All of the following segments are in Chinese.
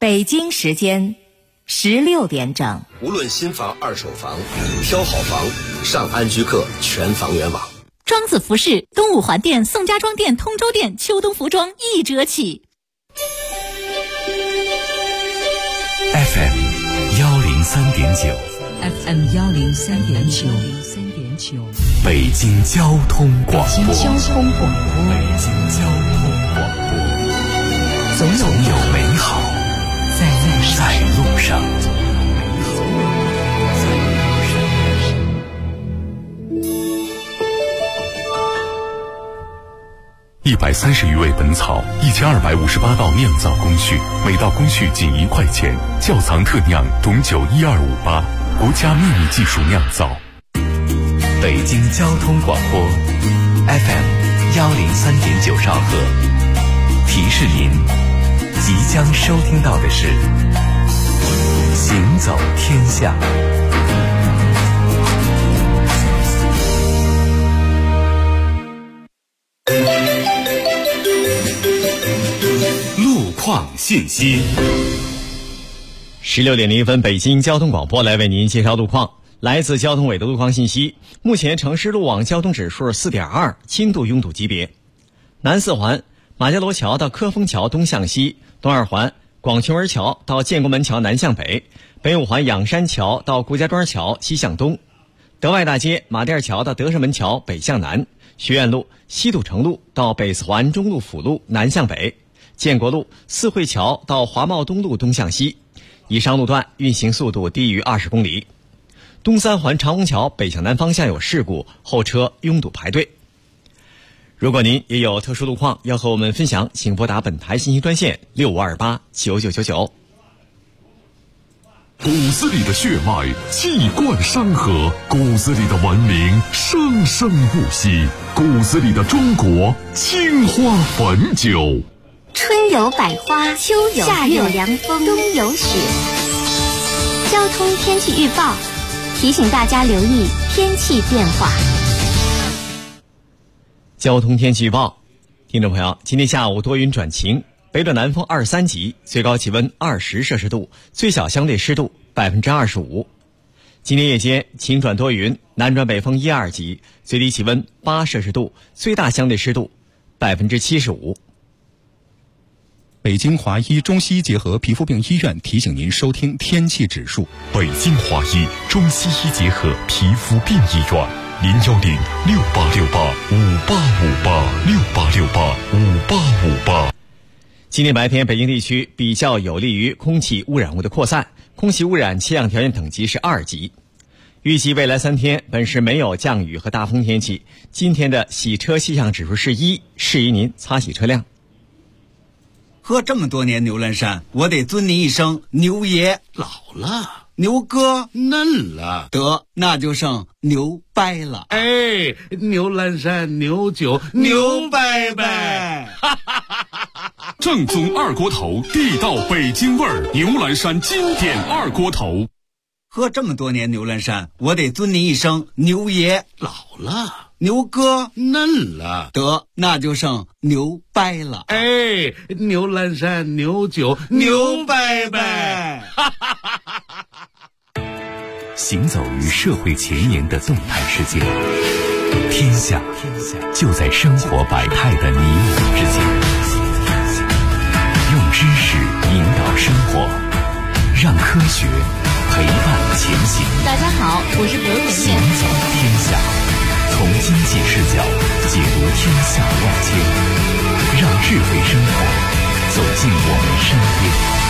北京时间16点整。 无论新房、二手房，挑好房，上安居客全房源网。 庄子服饰东五环店、宋家庄店、通州店秋冬服装1折起。 FM 103.9 FM 103.9 北京交通广播。 北京交通广播， 总有美好在路上。130余味本草，1258道酿造工序，每道工序仅1块钱。窖藏特酿董酒12588，国家秘密技术酿造。北京交通广播 FM 103.9兆赫，提示您即将收听到的是行走天下。路况信息。 16点01分，北京交通广播来为您介绍路况。来自交通委的路况信息，目前城市路网交通指数 4.2， 轻度拥堵级别。南4环马家罗桥到科丰桥东向西，东2环广渠门桥到建国门桥南向北，北5环仰山桥到顾家庄桥西向东，德外大街马甸桥到德胜门桥北向南，学院路西堵城路到北4环中路辅路南向北，建国路四惠桥到华贸东路东向西。以上路段运行速度低于20公里。东3环长虹桥北向南方向有事故，后车拥堵排队。如果您也有特殊路况要和我们分享，请拨打本台信息专线65289999。 骨子里的血脉气贯山河，骨子里的文明生生不息，骨子里的中国青花汾酒。 春有百花，秋有夏有凉风，冬有雪。交通天气预报提醒大家留意天气变化。 交通天气预报，听众朋友，今天下午多云转晴，北转南风23级，最高气温20摄氏度，最小相对湿度25%。今天夜间晴转多云，南转北风1、2级，最低气温8摄氏度，最大相对湿度75%。 北京华医中西医结合皮肤病医院提醒您收听天气指数。 北京华医中西医结合皮肤病医院，0106868585858，68685858。 今天白天北京地区比较有利于空气污染物的扩散，空气污染气象条件等级是2级。预计未来3天本市没有降雨和大风天气。今天的洗车气象指数是1，适宜您擦洗车辆。 喝这么多年牛栏山，我得尊您一声牛爷。 老了， 牛哥嫩了， 得那就剩牛掰了。 哎，牛栏山牛酒牛掰掰。 正宗二锅头，地道北京味儿，牛栏山经典二锅头。 喝这么多年牛栏山，我得尊您一声牛爷。 老了， 牛哥嫩了， 得那就剩牛掰了。 哎，牛栏山牛酒牛掰掰。 行走于社会前沿的动态世界，天下就在生活百态的你我之间。用知识引导生活，让科学陪伴前行。 大家好，我是刘甜行甜。 走天下，从经济视角解读天下万千，让智慧生活走进我们身边。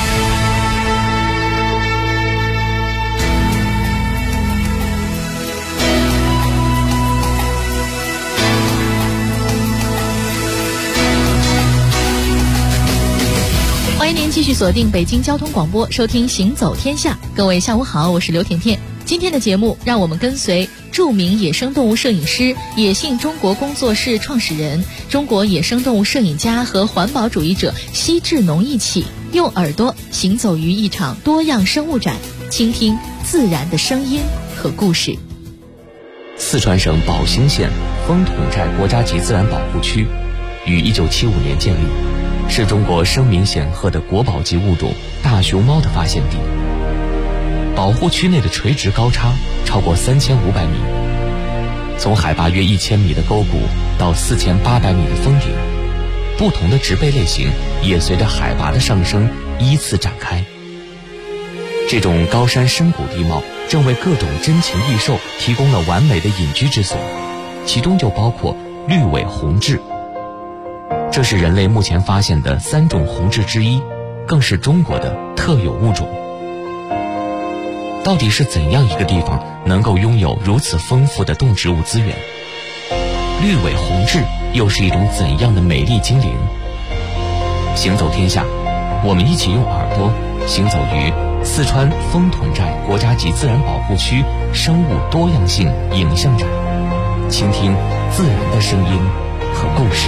欢迎您继续锁定北京交通广播，收听《行走天下》。各位下午好，我是刘甜甜。今天的节目，让我们跟随著名野生动物摄影师、野性中国工作室创始人、中国野生动物摄影家和环保主义者奚志农一起，用耳朵行走于一场多样生物展，倾听自然的声音和故事。 四川省宝兴县风筒寨国家级自然保护区于1975年建立， 是中国声名显赫的国宝级物种大熊猫的发现地。保护区内的垂直高差超过3500米，从海拔约1000米的沟谷到4800米的峰顶，不同的植被类型也随着海拔的上升依次展开。这种高山深谷地貌正为各种珍禽异兽提供了完美的隐居之所，其中就包括绿尾红雉。这是人类目前发现的3种红雉之一，更是中国的特有物种。到底是怎样一个地方能够拥有如此丰富的动植物资源？绿尾红雉又是一种怎样的美丽精灵？行走天下，我们一起用耳朵行走于四川丰统寨国家级自然保护区生物多样性影像展，倾听自然的声音和故事。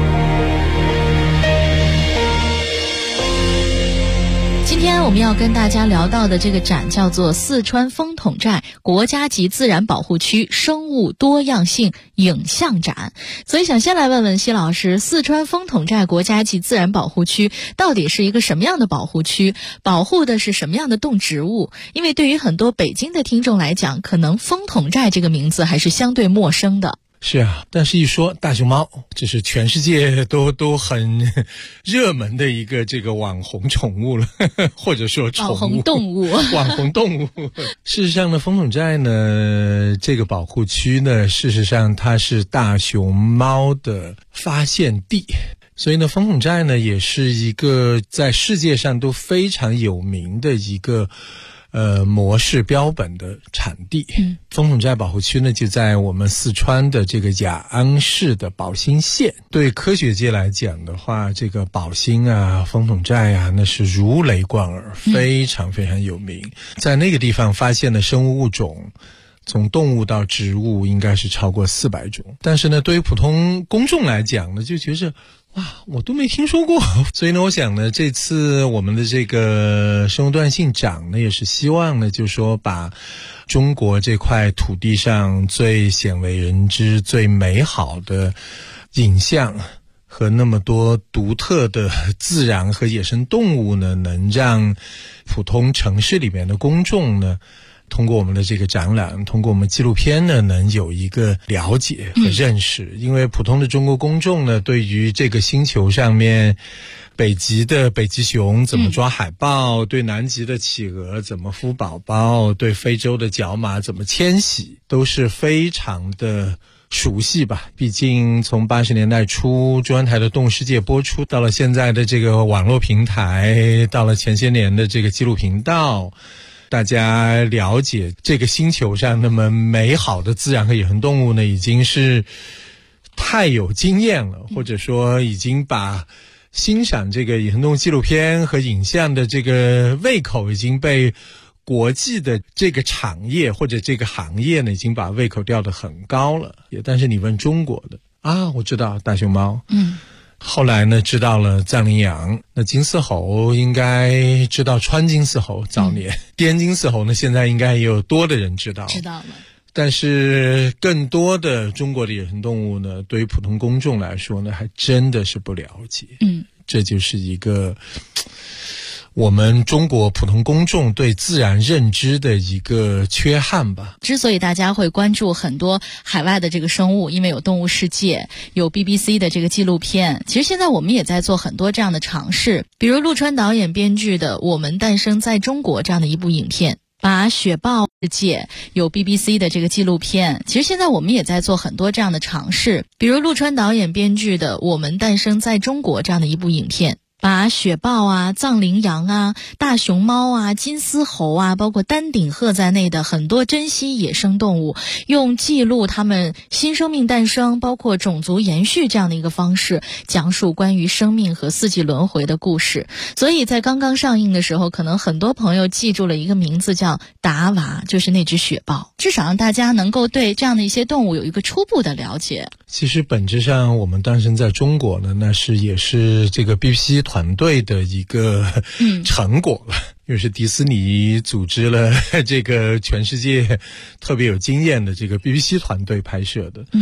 今天我们要跟大家聊到的这个展叫做四川丰统寨国家级自然保护区生物多样性影像展。所以想先来问问奚老师，四川丰统寨国家级自然保护区到底是一个什么样的保护区？保护的是什么样的动植物？因为对于很多北京的听众来讲，可能丰统寨这个名字还是相对陌生的。 是啊，但是一说大熊猫，这是全世界都很热门的一个这个网红宠物了，或者说宠物网红动物网红动物。事实上呢，丰统寨呢这个保护区呢，事实上它是大熊猫的发现地。所以呢，丰统寨呢也是一个在世界上都非常有名的一个模式标本的产地。丰统寨保护区呢就在我们四川的这个雅安市的宝兴县。对科学界来讲的话，这个宝兴啊、丰统寨啊，那是如雷贯耳，非常非常有名。在那个地方发现的生物物种，从动物到植物应该是超过400种。但是呢，对于普通公众来讲呢，就觉得哇，我都没听说过。所以呢，我想呢，这次我们的这个生物多样性展呢，也是希望呢，就是说把中国这块土地上最鲜为人知、最美好的影像和那么多独特的自然和野生动物呢，能让普通城市里面的公众呢，通过我们的这个展览，通过我们纪录片呢，能有一个了解和认识。因为普通的中国公众呢，对于这个星球上面北极的北极熊怎么抓海豹，对南极的企鹅怎么孵宝宝，对非洲的角马怎么迁徙，都是非常的熟悉吧。毕竟从80年代初中央台的动物世界播出，到了现在的这个网络平台，到了前些年的这个纪录频道，大家了解这个星球上那么美好的自然和野生动物呢，已经是太有经验了，或者说已经把欣赏这个野生动物纪录片和影像的这个胃口已经被国际的这个产业或者这个行业呢，已经把胃口吊得很高了。但是你问中国的啊，我知道大熊猫，后来呢知道了藏羚羊，那金丝猴应该知道川金丝猴，早年滇金丝猴呢，现在应该也有多的人知道了。但是更多的中国的野生动物呢，对于普通公众来说呢，还真的是不了解。这就是一个我们中国普通公众对自然认知的一个缺憾吧。 之所以大家会关注很多海外的这个生物，因为有动物世界，有 BBC 的这个纪录片，其实现在我们也在做很多这样的尝试，比如陆川导演编剧的《我们诞生在中国》这样的一部影片，把雪豹世界有 BBC 的这个纪录片，其实现在我们也在做很多这样的尝试，比如陆川导演编剧的《我们诞生在中国》这样的一部影片，把雪豹啊、藏羚羊啊、大熊猫啊、金丝猴啊，包括丹顶鹤在内的很多珍稀野生动物，用记录它们新生命诞生，包括种族延续这样的一个方式，讲述关于生命和四季轮回的故事。所以在刚刚上映的时候，可能很多朋友记住了一个名字叫达娃，就是那只雪豹，至少让大家能够对这样的一些动物有一个初步的了解。 其实本质上我们诞生在中国呢，那是也是这个 BBC 团队的一个成果了，又是迪士尼组织了这个全世界特别有经验的这个 BBC 团队拍摄的。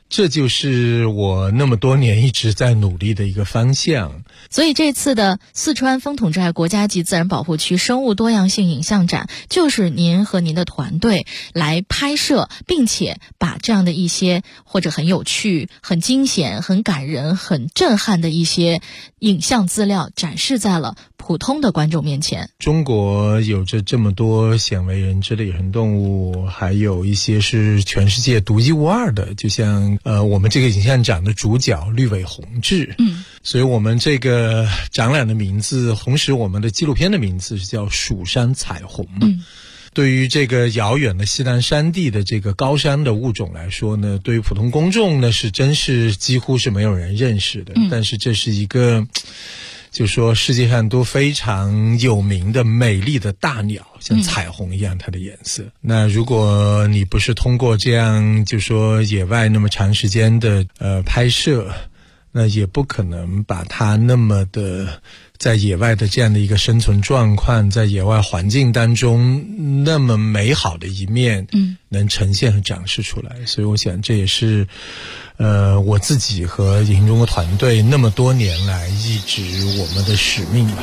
这就是我那么多年一直在努力的一个方向。 所以这次的四川风筒寨国家级自然保护区生物多样性影像展，就是您和您的团队来拍摄，并且把这样的一些或者很有趣、很惊险、很感人、很震撼的一些影像资料展示在了普通的观众面前。 中国有着这么多鲜为人知的野生动物，还有一些是全世界独一无二的，就像我们这个影像展的主角绿尾红雉。所以我们这个展览的名字，同时我们的纪录片的名字是叫蜀山彩虹嘛。对于这个遥远的西南山地的这个高山的物种来说呢，对于普通公众呢是真是几乎是没有人认识的。但是这是一个就说世界上都非常有名的美丽的大鸟，像彩虹一样它的颜色。那如果你不是通过这样就说野外那么长时间的拍摄，那也不可能把它那么的在野外的这样的一个生存状况，在野外环境当中那么美好的一面能呈现和展示出来。所以我想这也是我自己和野生中国团队那么多年来一直我们的使命吧。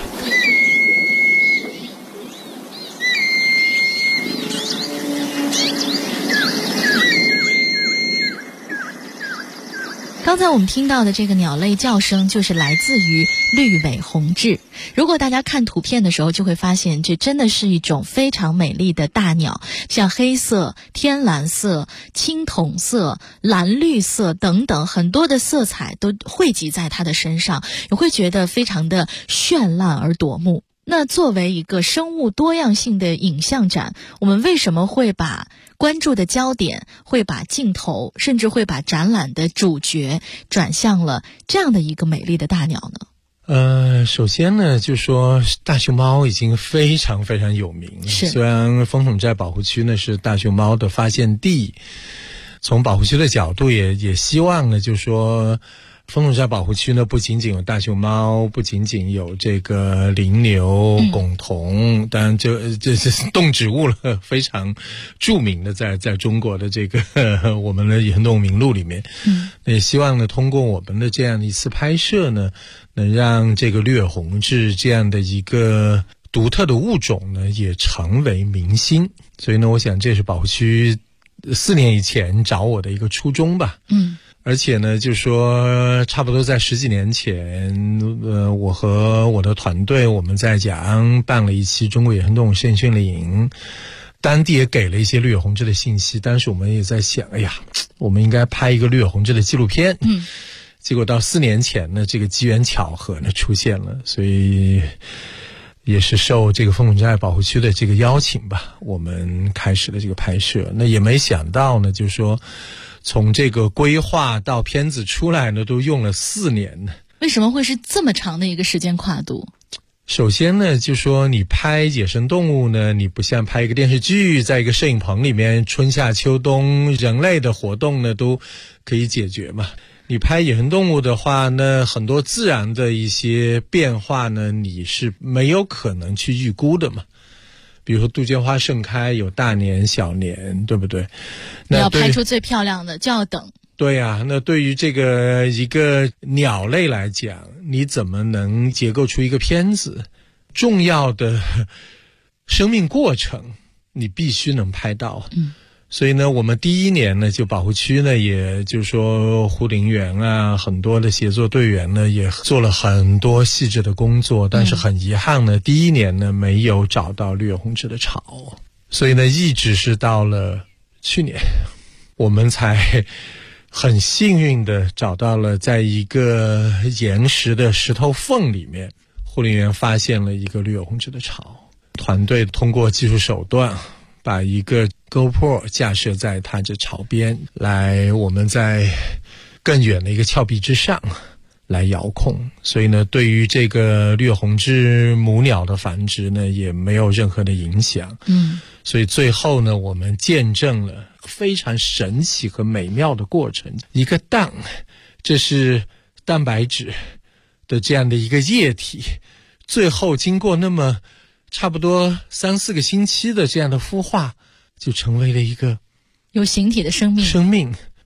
刚才我们听到的这个鸟类叫声就是来自于绿尾红雉。如果大家看图片的时候就会发现，这真的是一种非常美丽的大鸟，像黑色、天蓝色、青铜色、蓝绿色等等很多的色彩都汇集在它的身上，你会觉得非常的绚烂而夺目。那作为一个生物多样性的影像展，我们为什么会把关注的焦点，会把镜头，甚至会把展览的主角转向了这样的一个美丽的大鸟呢？ 首先呢，就说大熊猫已经非常非常有名了。虽然风筒寨保护区呢是大熊猫的发现地，从保护区的角度也希望呢，就说风筒寨保护区呢不仅仅有大熊猫，不仅仅有这个羚牛、珙桐，当然这是动植物了，非常著名的在中国的这个我们的野生动物名录里面。也希望呢通过我们的这样一次拍摄呢，能让这个绿尾红雉这样的一个独特的物种呢也成为明星。所以呢，我想这是保护区4年以前找我的一个初衷吧。而且呢，就说差不多在10几年前，我和我的团队我们在雅安办了一期中国野生动物实验训练营，当地也给了一些绿尾红雉的信息。当时我们也在想，哎呀，我们应该拍一个绿尾红雉的纪录片。结果到4年前呢，这个机缘巧合呢出现了，所以也是受这个风筒寨保护区的这个邀请吧，我们开始了这个拍摄。那也没想到呢，就是说从这个规划到片子出来呢，都用了4年呢。 为什么会是这么长的一个时间跨度？ 首先呢，就说你拍野生动物呢，你不像拍一个电视剧，在一个摄影棚里面，春夏秋冬人类的活动呢都可以解决嘛。你拍野生动物的话呢，很多自然的一些变化呢，你是没有可能去预估的嘛。比如说杜鹃花盛开有大年小年，对不对？ 你要拍出最漂亮的就要等。 对呀，那对于这个一个鸟类来讲，你怎么能结构出一个片子？重要的生命过程你必须能拍到。所以呢，我们第1年呢，就保护区呢，也就是说护林员啊，很多的协作队员呢，也做了很多细致的工作。但是很遗憾呢，第1年呢，没有找到绿尾红雉的巢，所以呢，一直是到了去年，我们才很幸运的找到了，在一个岩石的石头缝里面，护林员发现了一个绿尾红雉的巢。团队通过技术手段，把一个 GoPro 架设在它这巢边，来我们在更远的一个峭壁之上来遥控。所以呢，对于这个绿尾红雉母鸟的繁殖呢，也没有任何的影响。所以最后呢，我们见证了非常神奇和美妙的过程。一个蛋，这是蛋白质的这样的一个液体，最后经过那么差不多3-4个星期的这样的孵化，就成为了一个有形体的生命。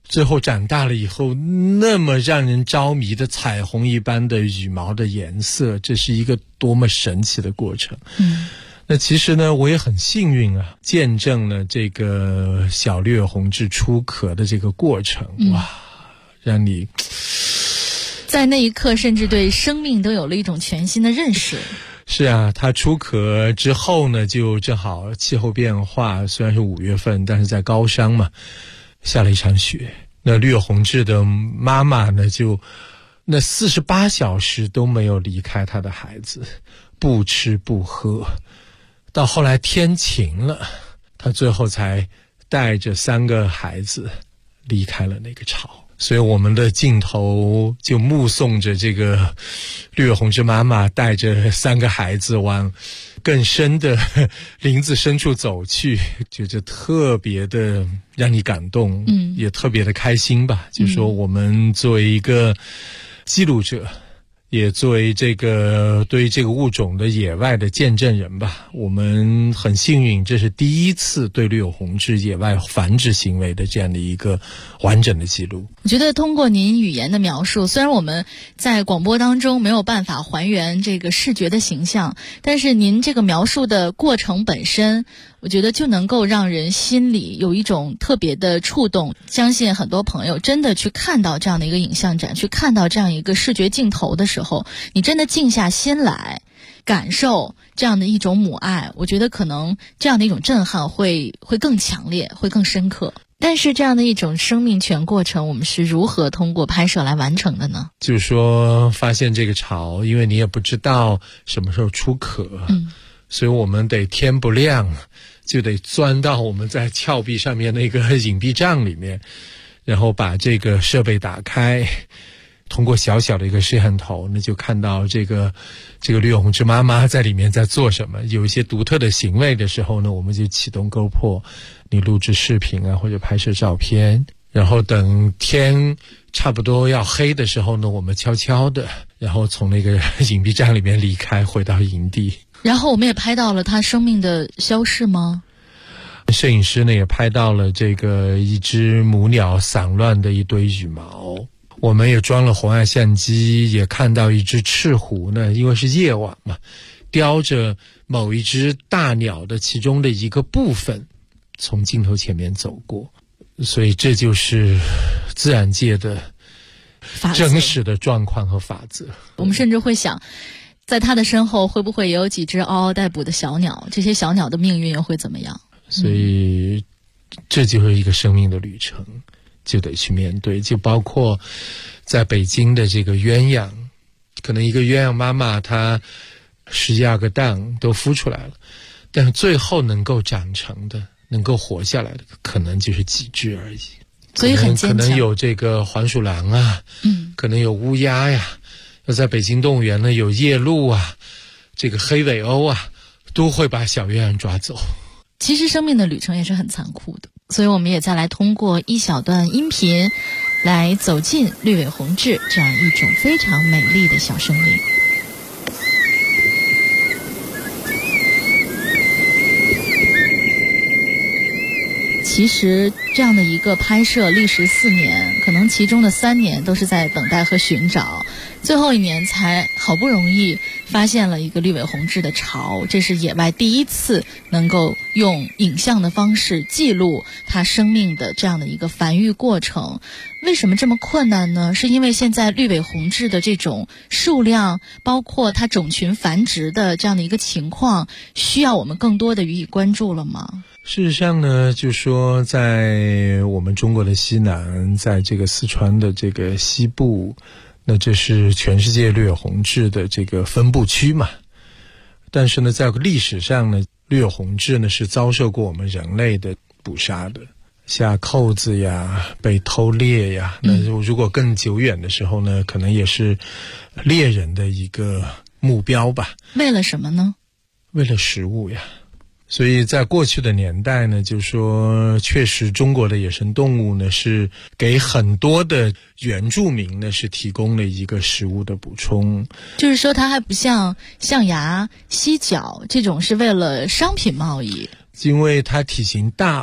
最后长大了以后那么让人着迷的彩虹一般的羽毛的颜色，这是一个多么神奇的过程。那其实呢，我也很幸运啊，见证了这个小绿尾红雉出壳的这个过程。哇，让你在那一刻甚至对生命都有了一种全新的认识。 是啊，它出壳之后呢，就正好气候变化，虽然是5月份，但是在高山嘛，下了一场雪。那绿尾红雉的妈妈呢，就那48小时都没有离开她的孩子，不吃不喝，到后来天晴了，她最后才带着3个孩子离开了那个巢。所以我们的镜头就目送着这个绿尾红雉妈妈带着3个孩子往更深的林子深处走去，觉得特别的让你感动，也特别的开心吧。就说我们作为一个记录者，也作为这个对于这个物种的野外的见证人吧，我们很幸运，这是第一次对绿尾红雉野外繁殖行为的这样的一个完整的记录。 我觉得通过您语言的描述，虽然我们在广播当中没有办法还原这个视觉的形象，但是您这个描述的过程本身，我觉得就能够让人心里有一种特别的触动。相信很多朋友真的去看到这样的一个影像展，去看到这样一个视觉镜头的时候，你真的静下心来感受这样的一种母爱，我觉得可能这样的一种震撼会更强烈，会更深刻。但是这样的一种生命全过程，我们是如何通过拍摄来完成的呢？ 就是说发现这个巢，因为你也不知道什么时候出壳，所以我们得天不亮就得钻到我们在峭壁上面那个隐蔽帐里面，然后把这个设备打开，通过小小的一个摄像头呢，就看到这个绿尾红雉妈妈在里面在做什么。有一些独特的行为的时候呢，我们就启动 GoPro， 你录制视频啊，或者拍摄照片。然后等天差不多要黑的时候呢，我们悄悄的，然后从那个隐蔽帐里面离开，回到营地。 然后我们也拍到了它生命的消逝吗？ 摄影师呢也拍到了这个一只母鸟散乱的一堆羽毛。我们也装了红外相机，也看到一只赤狐呢，因为是夜晚嘛，叼着某一只大鸟的其中的一个部分从镜头前面走过。所以这就是自然界的真实的状况和法则。 我们甚至会想，在它的身后会不会也有几只嗷嗷待哺的小鸟，这些小鸟的命运又会怎么样？ 所以这就是一个生命的旅程，就得去面对。就包括在北京的这个鸳鸯，可能一个鸳鸯妈妈她12个蛋都孵出来了，但是最后能够长成的，能够活下来的可能就是几只而已。 所以很坚强。 可能有这个黄鼠狼啊，可能有乌鸦呀，要在北京动物园呢有夜鹭啊，这个黑尾鸥啊，都会把小鸳鸯抓走。 其实生命的旅程也是很残酷的，所以我们也再来通过一小段音频来走进绿尾红雉这样一种非常美丽的小生灵。其实这样的一个拍摄历时4年，可能其中的3年都是在等待和寻找，最后1年才好不容易发现了一个绿尾红雉的巢。这是野外第一次能够用影像的方式记录它生命的这样的一个繁育过程。为什么这么困难呢？是因为现在绿尾红雉的这种数量，包括它种群繁殖的这样的一个情况，需要我们更多的予以关注了吗？ 事实上呢，就说在我们中国的西南，在这个四川的这个西部，那这是全世界绿尾红雉的这个分布区嘛。但是呢，在历史上呢，绿尾红雉呢是遭受过我们人类的捕杀的，下扣子呀，被偷猎呀。那如果更久远的时候呢，可能也是猎人的一个目标吧。 为了什么呢？ 为了食物呀。所以在过去的年代呢，就是说确实中国的野生动物呢是给很多的原住民呢是提供了一个食物的补充。 就是说它还不像象牙、犀角这种是为了商品贸易， 因为它体型大嘛，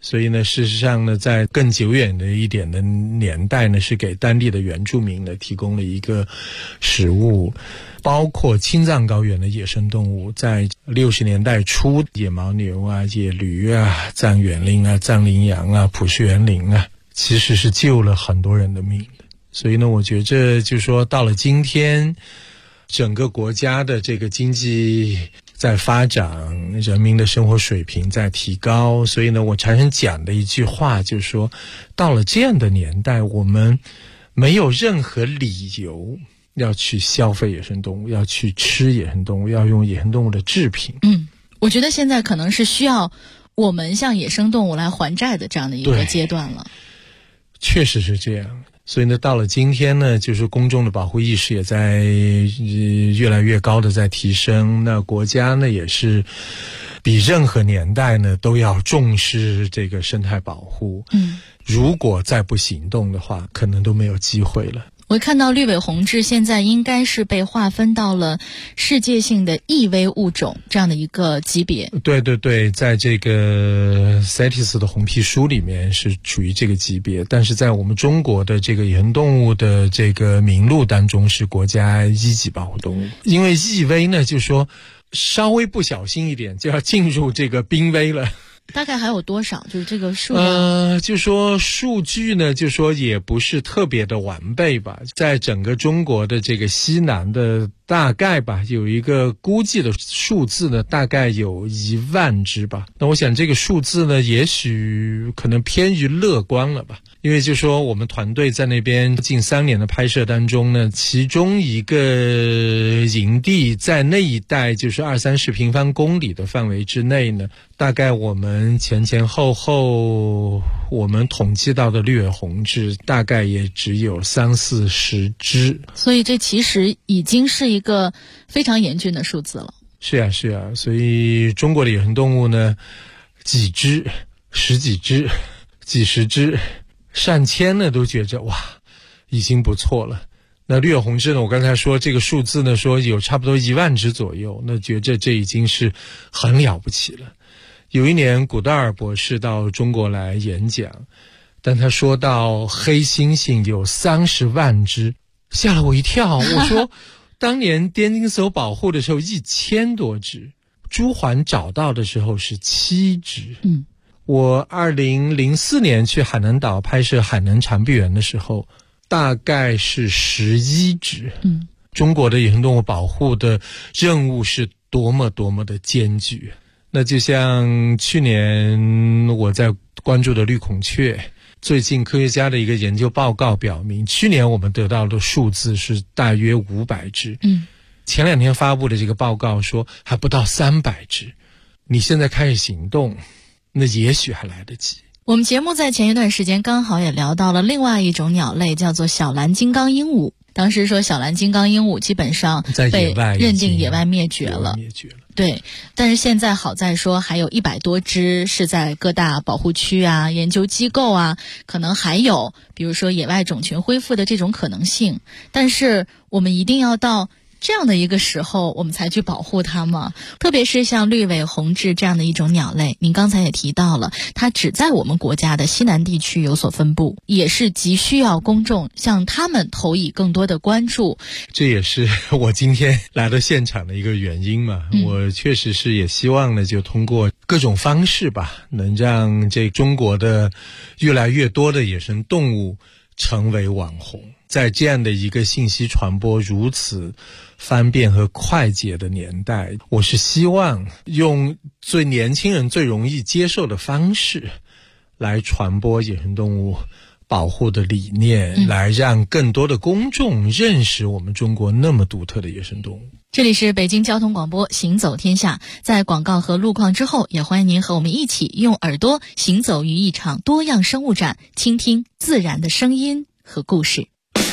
所以呢，事实上呢，在更久远的一点的年代呢，是给当地的原住民呢提供了一个食物，包括青藏高原的野生动物，在60年代初，野牦牛啊、野驴啊、藏原羚啊、藏羚羊啊、普氏原羚啊，其实是救了很多人的命的。所以呢，我觉着就是说，到了今天，整个国家的这个经济在发展，人民的生活水平在提高，所以呢，我常常讲的一句话就是说，到了这样的年代，我们没有任何理由要去消费野生动物，要去吃野生动物，要用野生动物的制品。 我觉得现在可能是需要我们向野生动物来还债的这样的一个阶段了。 确实是这样。所以呢，到了今天呢，就是公众的保护意识也在越来越高的在提升。那国家呢，也是比任何年代呢都要重视这个生态保护。如果再不行动的话，可能都没有机会了。 我看到绿尾红雉现在应该是被划分到了世界性的易危物种这样的一个级别。 对对对，在这个 CITES 的红皮书里面是处于这个级别，但是在我们中国的这个野生动物的这个名录当中是国家1级保护动物。因为易危呢，就是说稍微不小心一点就要进入这个濒危了。 大概还有多少？就是这个数量？ 就说数据呢，就说也不是特别的完备吧。在整个中国的这个西南的大概吧，有一个估计的数字呢，大概有1万只吧。那我想这个数字呢，也许可能偏于乐观了吧。因为就说我们团队在那边近3年的拍摄当中呢，其中一个营地在那一带就是20-30平方公里的范围之内呢，大概我们前后我们统计到的绿尾红雉大概也只有30-40只， 所以这其实已经是一个非常严峻的数字了。 是啊，所以中国的野生动物呢，几只、十几只、几十只、上千呢，都觉着哇，已经不错了。那绿尾红雉呢，我刚才说这个数字呢，说有差不多1万只左右，那觉着这已经是很了不起了。有一年古道尔博士到中国来演讲，但他说到黑猩猩有30万只，吓了我一跳。我说当年滇金丝保护的时候1000多只，朱鹮找到的时候是7只。我2004年去海南岛拍摄海南长臂猿的时候，大概是11只。中国的野生动物保护的任务是多么的艰巨。那就像去年我在关注的绿孔雀，最近科学家的一个研究报告表明，去年我们得到的数字是大约500只。前2天发布的这个报告说还不到300只。你现在开始行动，那也许还来得及。 我们节目在前一段时间刚好也聊到了另外一种鸟类，叫做小蓝金刚鹦鹉。当时说小蓝金刚鹦鹉基本上被认定野外灭绝了。对，但是现在好在说还有100多只是在各大保护区啊、研究机构啊，可能还有比如说野外种群恢复的这种可能性。但是我们一定要到这样的一个时候我们才去保护它吗？特别是像绿尾红雉这样的一种鸟类，您刚才也提到了，它只在我们国家的西南地区有所分布，也是急需要公众向它们投以更多的关注。 这也是我今天来到现场的一个原因嘛。我确实是也希望呢，就通过各种方式吧，能让这中国的越来越多的野生动物成为网红。在这样的一个信息传播如此方便和快捷的年代，我是希望用最年轻人最容易接受的方式来传播野生动物保护的理念，来让更多的公众认识我们中国那么独特的野生动物。 这里是北京交通广播行走天下，在广告和路况之后，也欢迎您和我们一起用耳朵行走于一场多样生物展，倾听自然的声音和故事。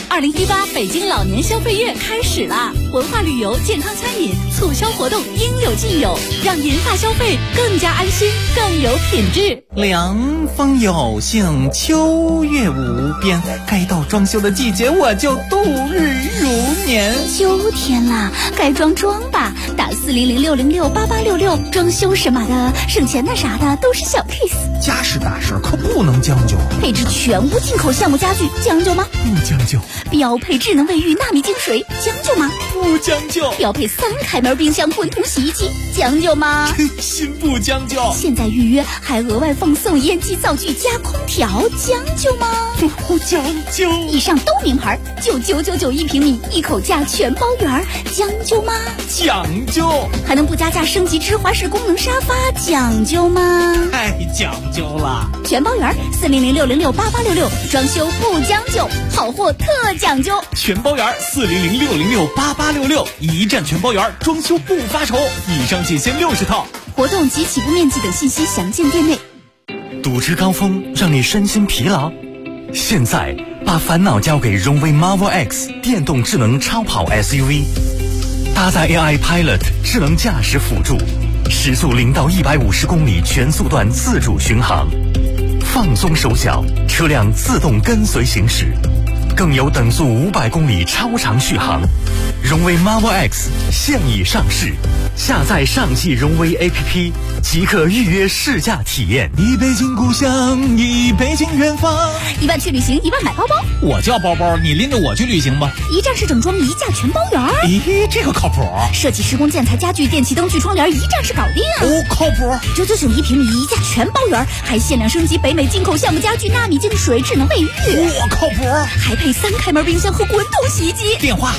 2018北京老年消费月开始啦！文化旅游、健康餐饮促销活动应有尽有，让银发消费更加安心、更有品质。 凉风有幸，秋月无边，该到装修的季节，我就度日如年。 秋天啦，该装吧，打4006068866，装修什么的，省钱的啥的都是小 case。 家事大事可不能将就， 配置全屋进口橡木家具，将就吗？ 不将就。 标配智能卫浴纳米净水，将就吗？ 不将就。 标配3开门冰箱滚筒洗衣机，将就吗？ 心不将就。 现在预约还额外奉送烟机灶具加空调，将就吗？ 不将就。 以上都名牌，9999一平米，1口价全包圆，将就吗？ 讲究。 还能不加价升级芝华士功能沙发，讲究吗？ 太讲究了。 全包圆，4006068866，装修不将就，好货特讲究。 全包圆，4006068866，一站全包圆，装修不发愁。以上仅限60套。 活动及起步面积等信息详见店内。 堵车高峰让你身心疲劳，现在把烦恼交给荣威 Marvel X 电动智能超跑 SUV， 搭载 AI Pilot 智能驾驶辅助，时速0到150公里全速段自主巡航，放松手脚，车辆自动跟随行驶，更有等速500公里超长续航。荣威 Marvel X 现已上市，下载上汽荣威 APP 即可预约试驾体验。 一北京故乡，一北京远方。 1万去旅行，1万买包包。 我叫包包，你拎着我去旅行吧。 一站式整装，一价全包圆。 咦，这个靠谱。 设计施工建材家具电器灯具窗帘，一站式搞定。 哦，靠谱。 999一平米，一价全包圆，还限量升级北美进口橡木家具纳米净水智能卫浴。 我靠谱。 还配3开门冰箱和滚筒洗衣机。 电话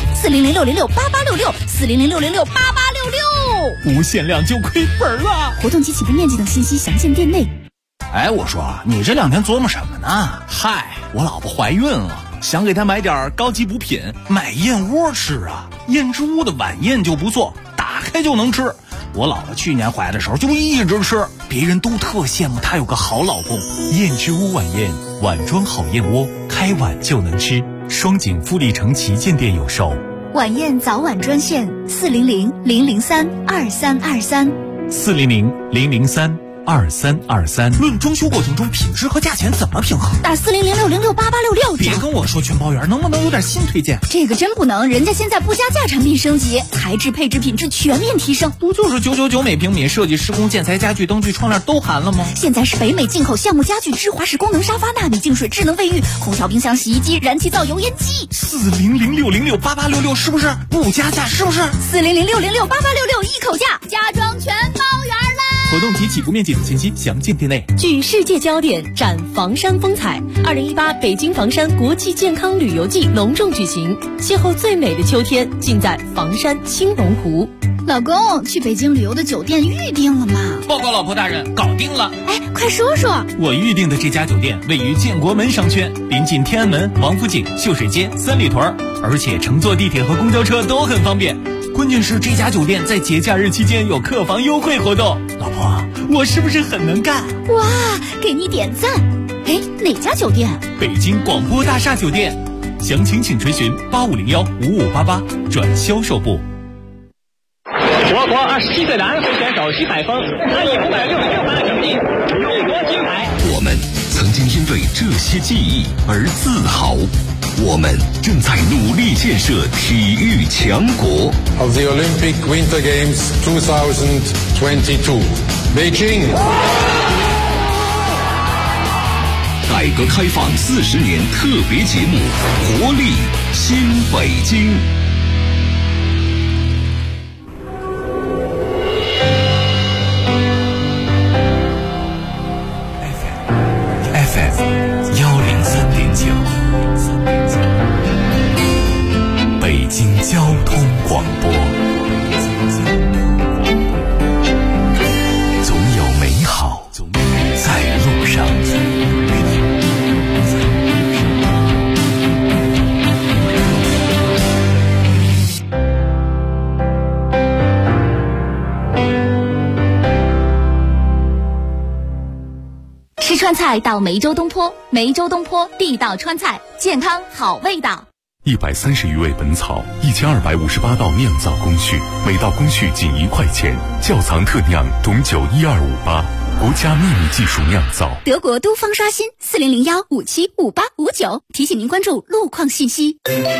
4006068866，4006068866， 无限量就亏本了。 活动及起步面积等信息详见店内。 哎，我说你这2天琢磨什么呢？嗨，我老婆怀孕了，想给她买点高级补品，买燕窝吃啊。燕之屋的晚宴就不错，打开就能吃。我老婆去年怀的时候就一直吃，别人都特羡慕她有个好老公。 燕之屋晚宴，碗装好燕窝，开碗就能吃。双井富力城旗舰店有售。 晚宴早晚专线 400-003-2323，400-003-2323。 论装修过程中品质和价钱怎么平衡？ 打4006068866。 别跟我说全包圆，能不能有点新推荐？ 这个真不能，人家现在不加价产品升级，材质配置品质全面提升。 不就是999每平米，设计施工建材家具灯具窗帘都含了吗？ 现在是北美进口橡木家具芝华士功能沙发纳米净水智能卫浴空调冰箱洗衣机燃气灶油烟机。 40006068866是不是不加价？是不是 40006068866一口价，家装全包圆啦！ 活动及起步面积等信息详见店内。 聚世界焦点，展房山风采。2018北京房山国际健康旅游季隆重举行，邂逅最美的秋天，尽在房山青龙湖。 老公，去北京旅游的酒店预定了吗？ 报告老婆大人，搞定了。 哎，快说说。 我预定的这家酒店位于建国门商圈，临近天安门、王府井、秀水街、三里屯，而且乘坐地铁和公交车都很方便。关键是这家酒店在节假日期间有客房优惠活动。老婆，我是不是很能干？ 哇，给你点赞。哎，哪家酒店？ 北京广播大厦酒店。详情请垂询8501-5588转销售部。 我国27岁的安徽选手徐海峰，他以566码成绩勇夺金牌。 我们曾经因为这些记忆而自豪，我们正在努力建设体育强国。 Of the Olympic Winter Games 2022, Beijing. 改革开放40年特别节目，活力新北京。 北京交通广播，总有美好在路上。 吃川菜到梅州东坡，梅州东坡地道川菜，健康好味道。 130余味本草，1258道酿造工序，每道工序仅1块钱。窖藏特酿董酒1258， 国家秘密技术酿造。 德国都方刷新40015755859，提醒您关注路况信息。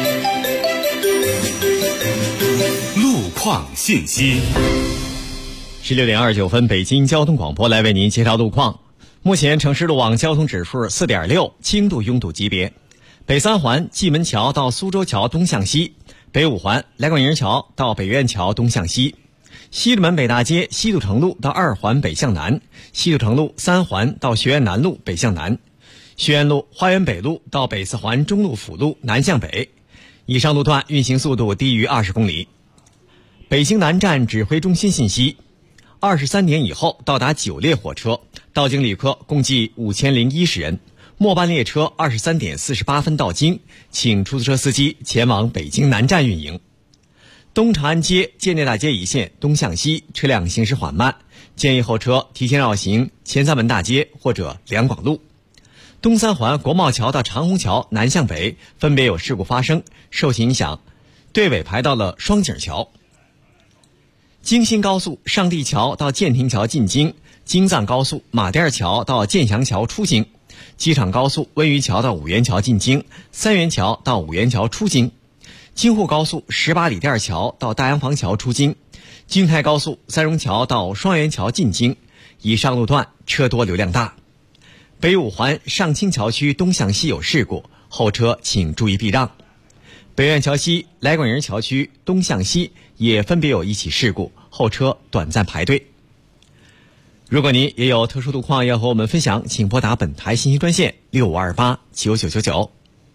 路况信息。 16点29分，北京交通广播来为您介绍路况。目前城市路网交通指数4.6，轻度拥堵级别。北三环蓟门桥到苏州桥东向西，北五环来广营桥到北苑桥东向西，西直门北大街西渡城路到二环北向南，西渡城路3环到学院南路北向南，学院路花园北路到北四环中路辅路南向北。以上路段运行速度低于20公里。北京南站指挥中心信息：23点以后到达9列火车，到京旅客共计5010人。末班列车23点48分到京，请出租车司机前往北京南站运营。东长安街建内大街一线东向西车辆行驶缓慢，建议后车提前绕行前三门大街或者两广路。东三环国贸桥到长虹桥南向北分别有事故发生，受其影响，队尾排到了双井桥。京新高速上地桥到建亭桥进京，京藏高速马甸桥到建祥桥出京，机场高速温榆桥到五原桥进京，三元桥到五原桥出京，京沪高速18里店桥到大洋坊桥出京，京台高速三荣桥到双元桥进京。以上路段车多流量大。北五环上清桥区东向西有事故，后车请注意避让。北苑桥西来广营桥区东向西也分别有一起事故，后车短暂排队。如果您也有特殊路况要和我们分享，请拨打本台信息专线65289999。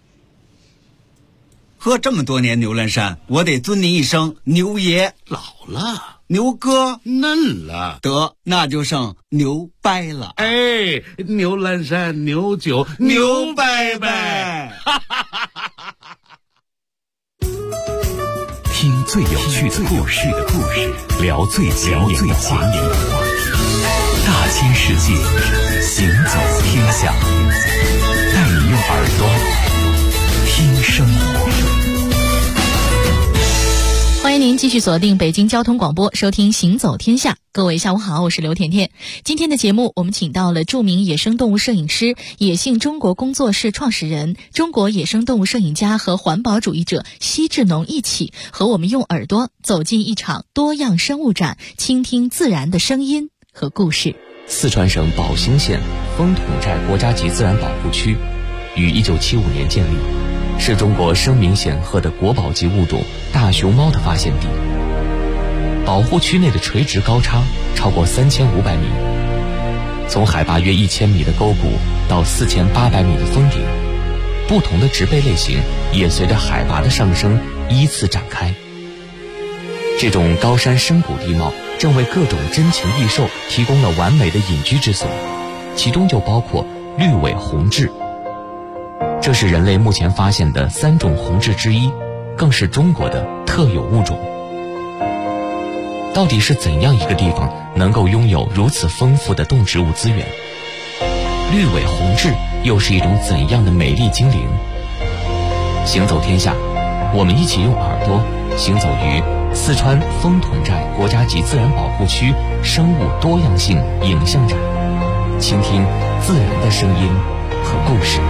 喝这么多年牛栏山，我得尊您一声牛爷。 老了， 牛哥嫩了， 得那就剩牛掰了。 哎，牛栏山牛酒牛掰掰。 听最有趣的故事，聊最前沿的话题，大千世界，行走天下，带你用耳朵听生活。 欢迎您继续锁定北京交通广播，收听《行走天下》。各位下午好，我是刘甜甜。今天的节目，我们请到了著名野生动物摄影师、野性中国工作室创始人、中国野生动物摄影家和环保主义者奚志农一起，和我们用耳朵走进一场多样生物展，倾听自然的声音和故事。 四川省宝兴县风筒寨国家级自然保护区于1975年建立，是中国声名显赫的国宝级物种大熊猫的发现地。保护区内的垂直高差超过3500米，从海拔约1000米的沟谷到4800米的峰顶，不同的植被类型也随着海拔的上升依次展开。这种高山深谷地貌正为各种珍禽异兽提供了完美的隐居之所，其中就包括绿尾红雉。这是人类目前发现的3种红雉之一，更是中国的特有物种。到底是怎样一个地方能够拥有如此丰富的动植物资源？绿尾红雉又是一种怎样的美丽精灵？行走天下，我们一起用耳朵行走于四川风筒寨国家级自然保护区生物多样性影像展，倾听自然的声音和故事。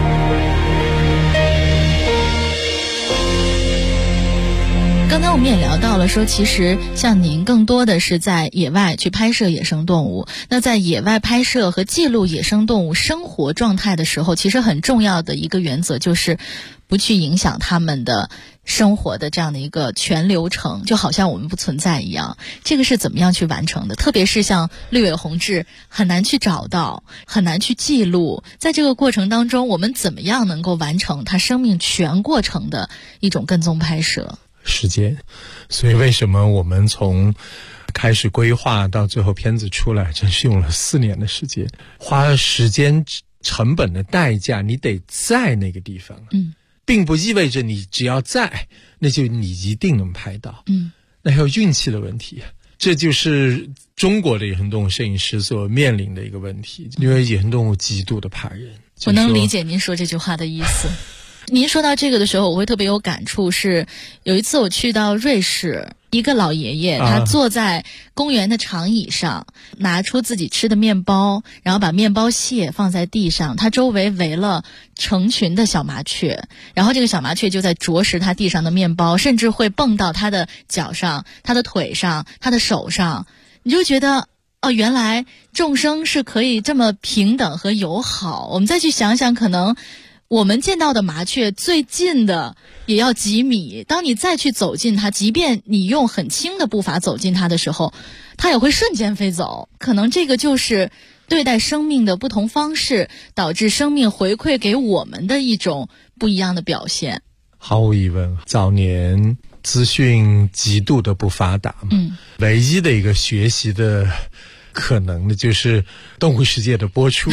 刚才我们也聊到了说，其实像您更多的是在野外去拍摄野生动物。那在野外拍摄和记录野生动物生活状态的时候，其实很重要的一个原则就是不去影响它们的生活的这样的一个全流程，就好像我们不存在一样。这个是怎么样去完成的？特别是像绿尾红雉很难去找到，很难去记录，在这个过程当中，我们怎么样能够完成它生命全过程的一种跟踪拍摄？ 时间。所以为什么我们从开始规划到最后片子出来，真是用了4年的时间，花时间成本的代价，你得在那个地方，并不意味着你只要在，那就你一定能拍到，那还有运气的问题。这就是中国的野生动物摄影师所面临的一个问题，因为野生动物极度的怕人。 我能理解您说这句话的意思。您说到这个的时候，我会特别有感触，是有一次我去到瑞士， 一个老爷爷，他坐在公园的长椅上，拿出自己吃的面包，然后把面包屑放在地上，他周围围了成群的小麻雀，然后这个小麻雀就在啄食他地上的面包，甚至会蹦到他的脚上、他的腿上、他的手上，你就觉得原来众生是可以这么平等和友好。我们再去想想，可能我们见到的麻雀最近的也要几米，当你再去走近它，即便你用很轻的步伐走近它的时候，它也会瞬间飞走。可能这个就是对待生命的不同方式，导致生命回馈给我们的一种不一样的表现。 毫无疑问，早年资讯极度的不发达嘛，唯一的一个学习的可能的就是动物世界的播出。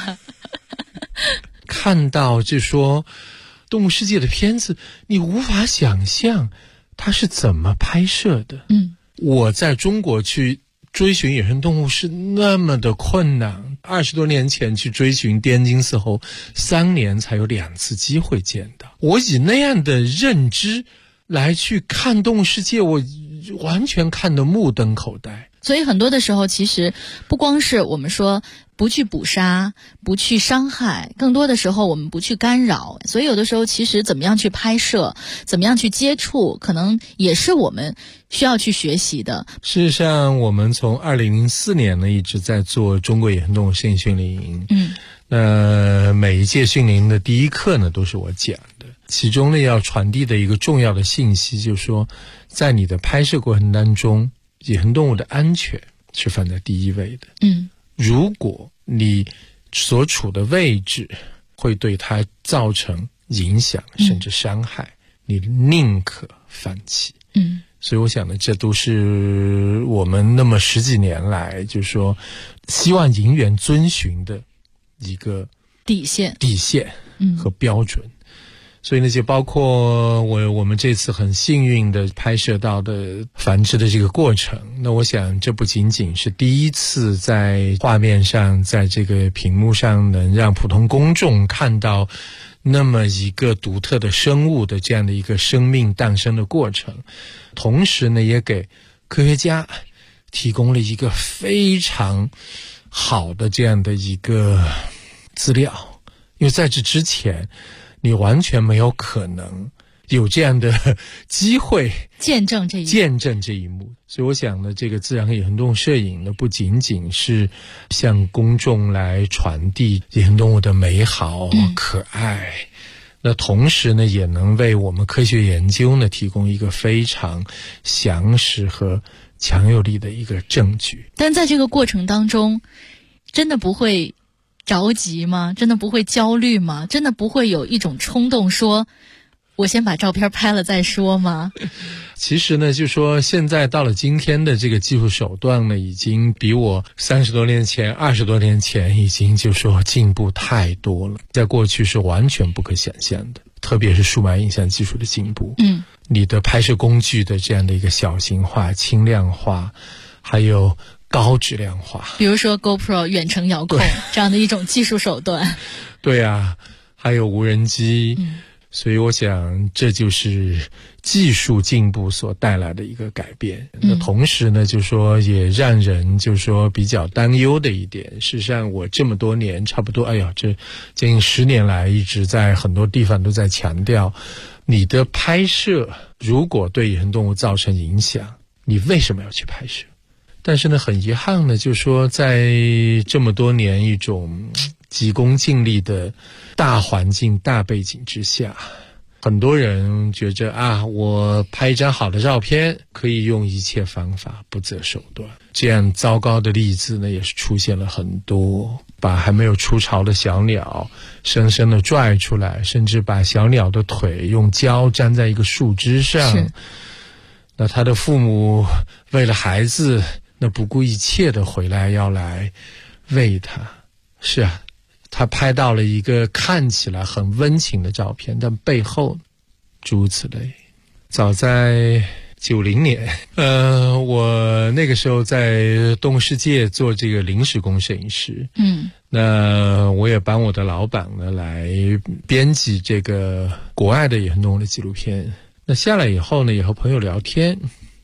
看到就说动物世界的片子，你无法想象它是怎么拍摄的。我在中国去追寻野生动物是那么的困难，20多年前去追寻滇金丝猴，3年才有2次机会见到。我以那样的认知来去看动物世界，我完全看得目瞪口呆。 所以很多的时候，其实不光是我们说不去捕杀、不去伤害，更多的时候我们不去干扰。所以有的时候其实怎么样去拍摄，怎么样去接触，可能也是我们需要去学习的。 事实上，我们从2004年呢一直在做中国野生动物摄影训练营。每一届训练营的第一课呢都是我讲的，其中呢要传递的一个重要的信息就是说，在你的拍摄过程当中，野生动物的安全是放在第一位的。如果你所处的位置会对它造成影响甚至伤害，你宁可放弃。所以我想呢，这都是我们那么10几年来就是说希望营员遵循的一个底线和标准。所以呢，就包括我们这次很幸运的拍摄到的繁殖的这个过程。那我想这不仅仅是第一次在画面上，在这个屏幕上能让普通公众看到那么一个独特的生物的这样的一个生命诞生的过程，同时呢也给科学家提供了一个非常好的这样的一个资料。因为在这之前你完全没有可能有这样的机会见证这一幕。所以我想呢，这个自然和野生动物摄影呢，不仅仅是向公众来传递野生动物的美好、可爱，那同时呢，也能为我们科学研究呢提供一个非常详实和强有力的一个证据。 但在这个过程当中，真的不会着急吗？真的不会焦虑吗？真的不会有一种冲动说我先把照片拍了再说吗？ 其实呢，就说现在到了今天的这个技术手段呢，已经比我30多年前、20多年前已经就说进步太多了，在过去是完全不可想象的，特别是数码影像技术的进步。你的拍摄工具的这样的一个小型化、轻量化，还有高质量化， 比如说 GoPro 远程遥控这样的一种技术手段。 对啊，还有无人机。所以我想这就是技术进步所带来的一个改变。那同时呢，就说也让人就说比较担忧的一点，事实上我这么多年差不多这将近10年来一直在很多地方都在强调，你的拍摄如果对野生动物造成影响，你为什么要去拍摄？但是呢，很遗憾呢，就说在这么多年一种急功近利的大环境、大背景之下，很多人觉着我拍一张好的照片可以用一切方法不择手段。这样糟糕的例子呢，也是出现了很多，把还没有出巢的小鸟生生的拽出来，甚至把小鸟的腿用胶粘在一个树枝上。那他的父母为了孩子，那不顾一切的回来要来喂他。是啊，他拍到了一个看起来很温情的照片，但背后诸如此类。早在90年，我那个时候在动物世界做这个临时工摄影师。那我也帮我的老板呢来编辑这个国外的野生动物的纪录片。那下来以后呢，也和朋友聊天，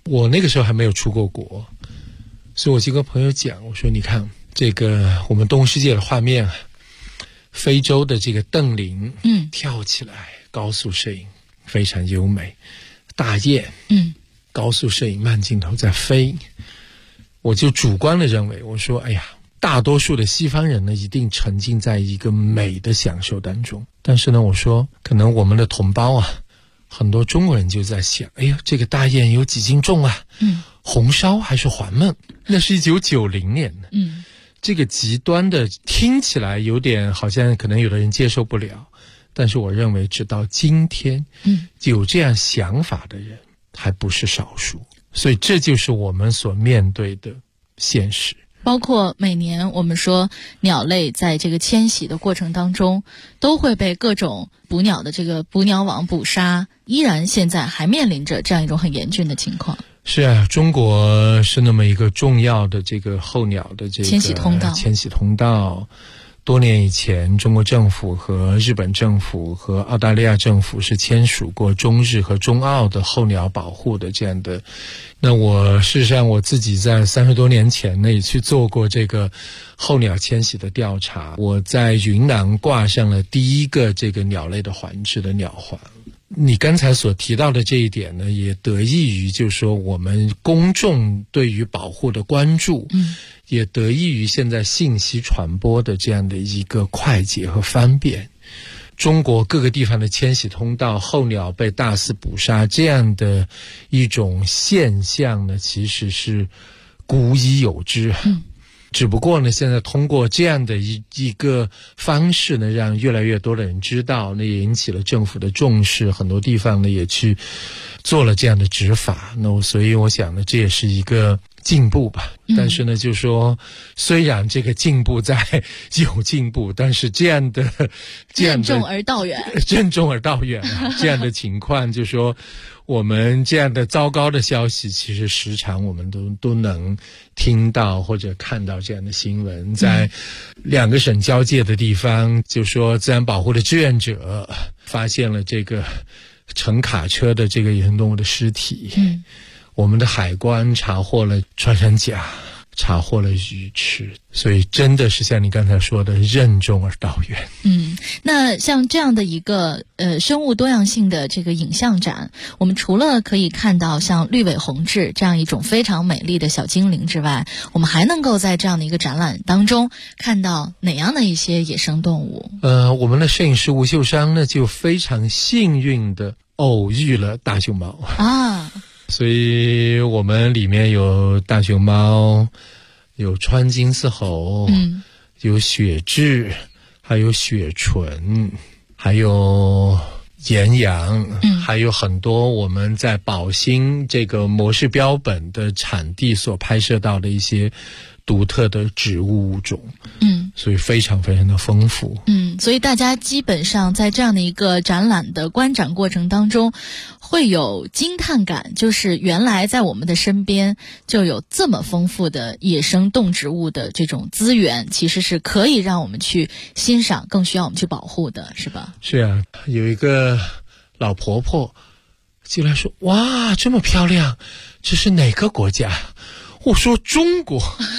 我那个时候还没有出过国，所以我就跟朋友讲，我说你看这个我们动物世界的画面，非洲的这个瞪羚，跳起来高速摄影非常优美，大雁，高速摄影慢镜头在飞，我就主观的认为，我说哎呀，大多数的西方人呢一定沉浸在一个美的享受当中，但是呢我说可能我们的同胞啊，很多中国人就在想，哎呀，这个大雁有几斤重啊？红烧还是环焖？那是1990年的。这个极端的听起来有点好像可能有的人接受不了，但是我认为直到今天，有这样想法的人还不是少数，所以这就是我们所面对的现实。 包括每年我们说鸟类在这个迁徙的过程当中都会被各种捕鸟的这个捕鸟网捕杀，依然现在还面临着这样一种很严峻的情况。 是啊，中国是那么一个重要的这个候鸟的这个迁徙通道。多年以前，中国政府和日本政府和澳大利亚政府是签署过中日和中澳的候鸟保护的这样的。那我事实上我自己在30多年前呢也去做过这个候鸟迁徙的调查，我在云南挂上了第一个这个鸟类的环制的鸟环。你刚才所提到的这一点呢，也得益于就是说我们公众对于保护的关注，也得益于现在信息传播的这样的一个快捷和方便。中国各个地方的迁徙通道，候鸟被大肆捕杀这样的一种现象呢，其实是古已有之。只不过呢，现在通过这样的一个方式呢，让越来越多的人知道，那也引起了政府的重视，很多地方呢也去做了这样的执法。那所以我想呢，这也是一个进步吧。但是呢，就说虽然这个进步有进步，但是这样的任重而道远这样的情况，就说我们这样的糟糕的消息，其实时常我们都能听到或者看到这样的新闻。在2个省交界的地方，就说自然保护的志愿者发现了这个乘卡车的这个野生动物的尸体。我们的海关查获了穿山甲，查获了鱼翅，所以真的是像你刚才说的任重而道远。 那像这样的一个生物多样性的这个影像展，我们除了可以看到像绿尾红雉这样一种非常美丽的小精灵之外，我们还能够在这样的一个展览当中看到哪样的一些野生动物？ 我们的摄影师吴秀山呢，就非常幸运的偶遇了大熊猫啊。所以我们里面有大熊猫，有川金丝猴，有雪雉，还有雪唇，还有岩羊，还有很多我们在宝兴这个模式标本的产地所拍摄到的一些独特的植物物种。所以非常非常的丰富。 所以大家基本上在这样的一个展览的观展过程当中会有惊叹感，就是原来在我们的身边就有这么丰富的野生动植物的这种资源，其实是可以让我们去欣赏，更需要我们去保护的，是吧？ 是啊，有一个老婆婆进来说，哇，这么漂亮，这是哪个国家？我说中国。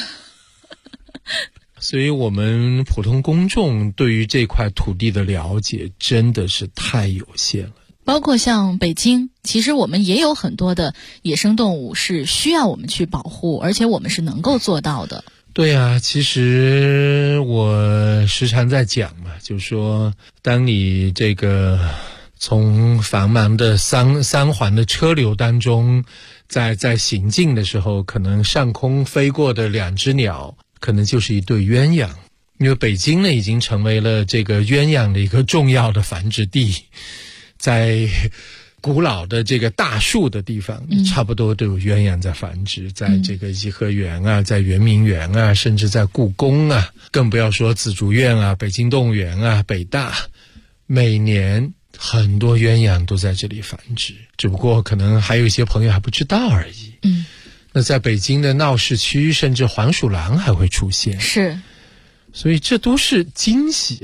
所以我们普通公众对于这块土地的了解真的是太有限了。 包括像北京，其实我们也有很多的野生动物是需要我们去保护，而且我们是能够做到的。 对啊，其实我时常在讲嘛，就是说当你这个从繁忙的三环的车流当中在行进的时候，可能上空飞过的2只鸟可能就是一对鸳鸯。因为北京呢已经成为了这个鸳鸯的一个重要的繁殖地，在古老的这个大树的地方，差不多都有鸳鸯在繁殖，在这个颐和园啊，在圆明园啊，甚至在故宫啊，更不要说紫竹院啊、北京动物园啊、北大，每年很多鸳鸯都在这里繁殖，只不过可能还有一些朋友还不知道而已。那在北京的闹市区，甚至黄鼠狼还会出现。 是， 所以这都是惊喜啊！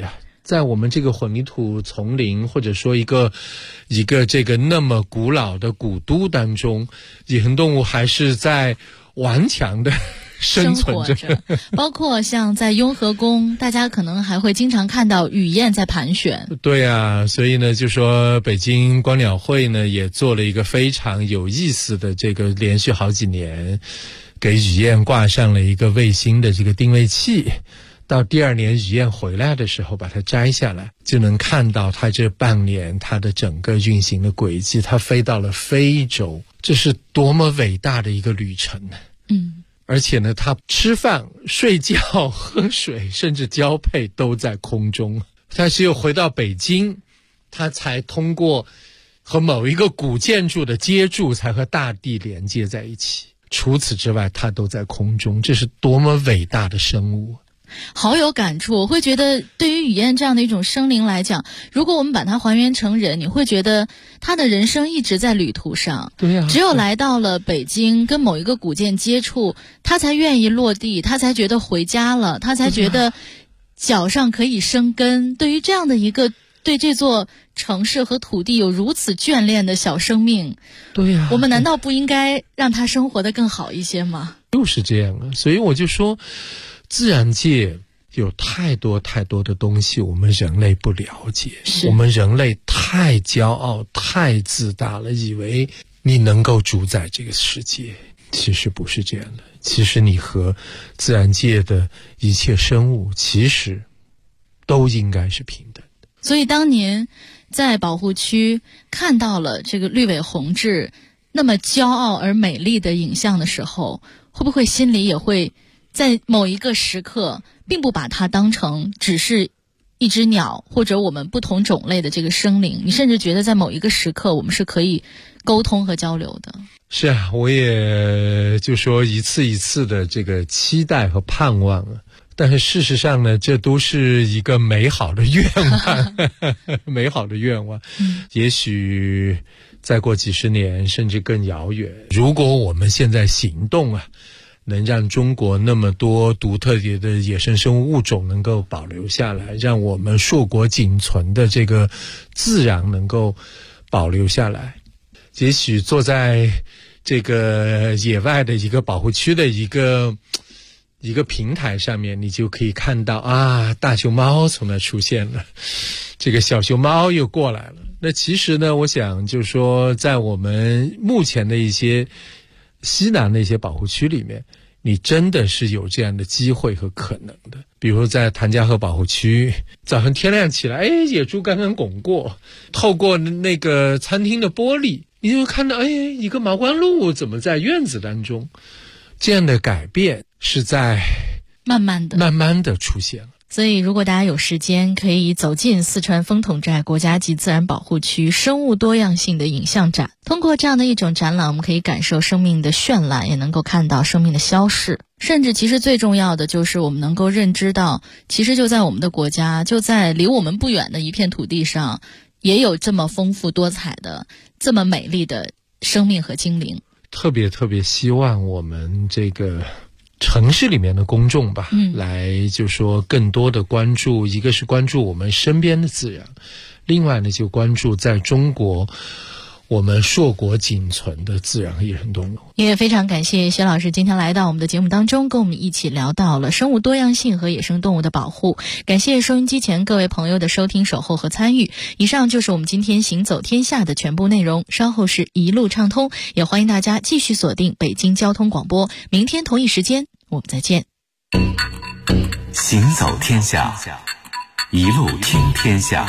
在我们这个混凝土丛林，或者说一个这个那么古老的古都当中，野生动物还是在顽强的生存着。 包括像在雍和宫，大家可能还会经常看到雨燕在盘旋。 对啊，所以呢，就说北京观鸟会呢也做了一个非常有意思的这个连续好几年，给雨燕挂上了一个卫星的这个定位器。到第2年雨燕回来的时候，把它摘下来，就能看到它这半年它的整个运行的轨迹。它飞到了非洲，这是多么伟大的一个旅程呢！而且呢，它吃饭、睡觉、喝水，甚至交配都在空中。它只有回到北京，它才通过和某一个古建筑的接触，才和大地连接在一起。除此之外，它都在空中。这是多么伟大的生物！ 好有感触，我会觉得对于雨燕这样的一种生灵来讲，如果我们把它还原成人，你会觉得他的人生一直在旅途上。 对呀， 只有来到了北京，跟某一个古建接触，他才愿意落地，他才觉得回家了，他才觉得脚上可以生根。对于这样的一个对这座城市和土地有如此眷恋的小生命， 对呀， 我们难道不应该让他生活得更好一些吗？ 就是这样啊，所以我就说自然界有太多太多的东西我们人类不了解，我们人类太骄傲太自大了，以为你能够主宰这个世界，其实不是这样的。其实你和自然界的一切生物其实都应该是平等的。 所以当年在保护区看到了这个绿尾红雉那么骄傲而美丽的影像的时候，会不会心里也会在某一个时刻并不把它当成只是一只鸟或者我们不同种类的这个生灵，你甚至觉得在某一个时刻我们是可以沟通和交流的。 是啊，我也就说一次一次的这个期待和盼望啊，但是事实上呢，这都是一个美好的愿望美好的愿望。也许再过几十年甚至更遥远，如果我们现在行动啊，能让中国那么多独特的野生生物物种能够保留下来，让我们硕果仅存的这个自然能够保留下来，也许坐在这个野外的一个保护区的一个平台上面，你就可以看到啊，大熊猫从那出现了，这个小熊猫又过来了。那其实呢，我想就是说，在我们目前的一些西南的一些保护区里面，你真的是有这样的机会和可能的。比如在谭家河保护区，早上天亮起来，野猪刚刚拱过，透过那个餐厅的玻璃，你就看到一个毛冠鹭怎么在院子当中。这样的改变是在慢慢的出现了。 所以如果大家有时间，可以走进四川风统寨国家级自然保护区生物多样性的影像展。通过这样的一种展览，我们可以感受生命的绚烂，也能够看到生命的消逝。甚至其实最重要的就是我们能够认知到，其实就在我们的国家，就在离我们不远的一片土地上，也有这么丰富多彩的这么美丽的生命和精灵。 特别希望我们这个城市里面的公众吧，来就说更多的关注，一个是关注我们身边的自然，另外呢就关注在中国我们硕果仅存的自然和野生动物。 也非常感谢薛老师今天来到我们的节目当中，跟我们一起聊到了生物多样性和野生动物的保护。感谢收音机前各位朋友的收听、守候和参与。以上就是我们今天行走天下的全部内容，稍后是一路畅通，也欢迎大家继续锁定北京交通广播，明天同一时间我们再见。 行走天下，一路听天下。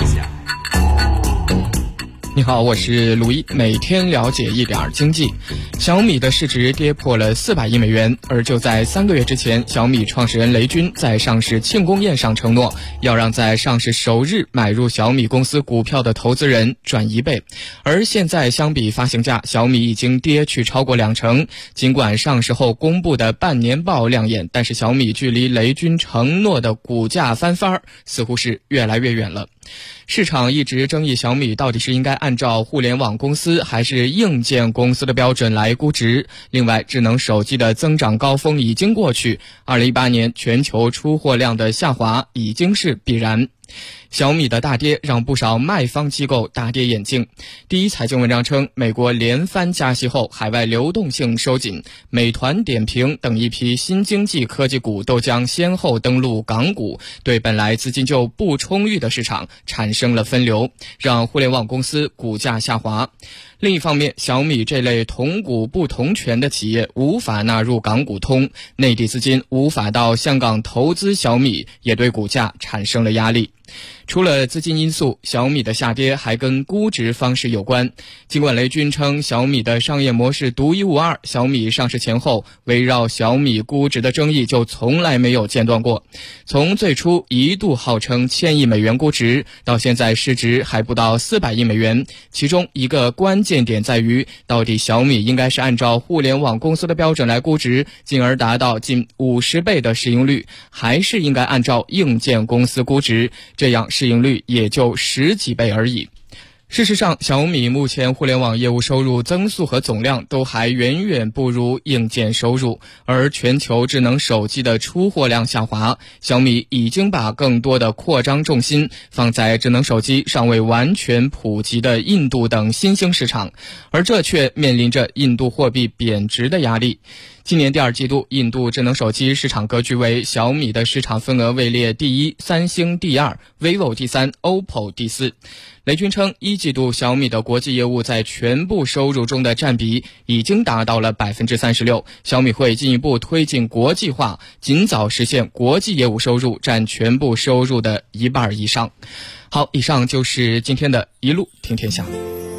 你好，我是鲁一，每天了解一点经济。小米的市值跌破了400亿美元，而就在3个月之前，小米创始人雷军在上市庆功宴上承诺，要让在上市首日买入小米公司股票的投资人赚1倍。而现在相比发行价，小米已经跌去超过20%。尽管上市后公布的半年报亮眼，但是小米距离雷军承诺的股价翻番似乎是越来越远了。市场一直争议小米到底是应该按照互联网公司还是硬件公司的标准来估值。另外，智能手机的增长高峰已经过去，2018年全球出货量的下滑已经是必然。 小米的大跌让不少卖方机构大跌眼镜。第一财经文章称，美国连番加息后，海外流动性收紧，美团、点评等一批新经济科技股都将先后登陆港股，对本来资金就不充裕的市场产生了分流，让互联网公司股价下滑。另一方面，小米这类同股不同权的企业无法纳入港股通，内地资金无法到香港投资小米，也对股价产生了压力。除了资金因素，小米的下跌还跟估值方式有关。尽管雷军称小米的商业模式独一无二，小米上市前后围绕小米估值的争议就从来没有间断过。从最初一度号称1000亿美元估值，到现在市值还不到400亿美元，其中一个关键点在于，到底小米应该是按照互联网公司的标准来估值，进而达到近50倍的市盈率，还是应该按照硬件公司估值，这样市盈率也就10几倍而已。事实上，小米目前互联网业务收入增速和总量都还远远不如硬件收入，而全球智能手机的出货量下滑，小米已经把更多的扩张重心放在智能手机尚未完全普及的印度等新兴市场，而这却面临着印度货币贬值的压力。今年第二季度，印度智能手机市场格局为小米的市场份额位列第一，三星第二， vivo 第三， OPPO 第四。雷军称，一季度小米的国际业务在全部收入中的占比已经达到了 36%， 小米会进一步推进国际化，尽早实现国际业务收入占全部收入的1半以上。好，以上就是今天的一路听天下。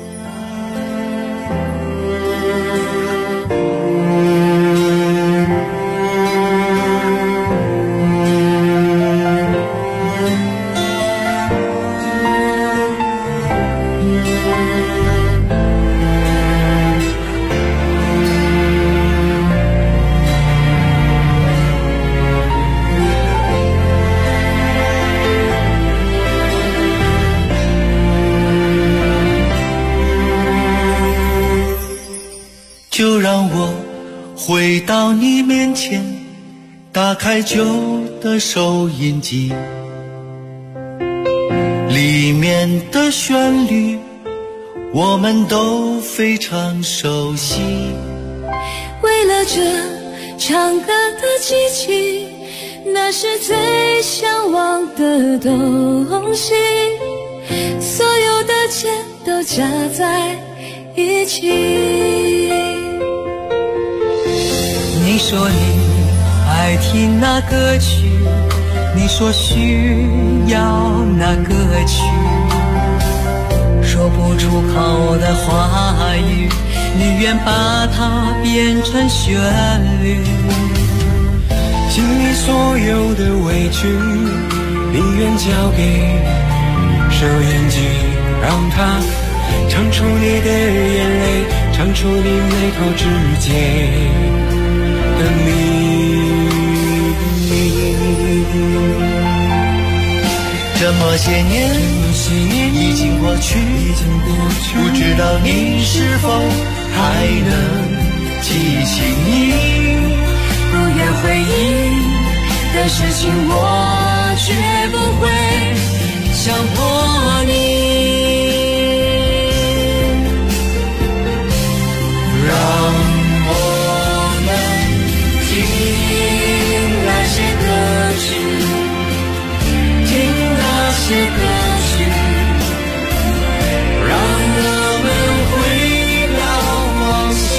就让我回到你面前，打开旧的收音机，里面的旋律我们都非常熟悉。 为了这唱歌的机器，那是最向往的东西，所有的钱都加在一起。 你说你爱听那歌曲，你说需要那歌曲，说不出口的话语，你愿把它变成旋律。心里所有的委屈，你愿交给收音机，让它唱出你的眼泪，唱出你眉头之间的秘密。这么些年已经过去，不知道你是否还能记起你不愿回忆的事情，我绝不会强迫你。这歌曲让我们回到往昔，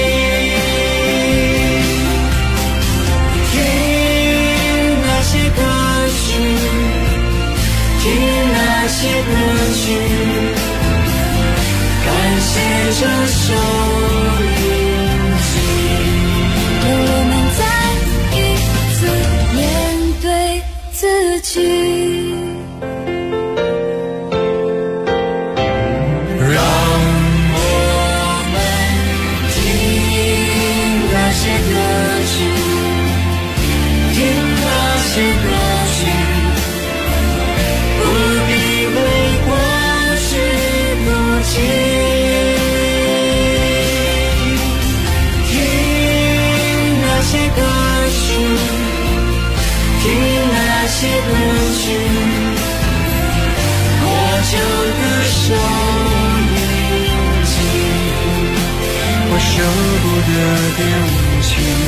听那些歌曲，听那些歌曲，感谢这首音机， 让我们再一次面对自己。 听那些歌曲， 久的手铭记，我舍不得丢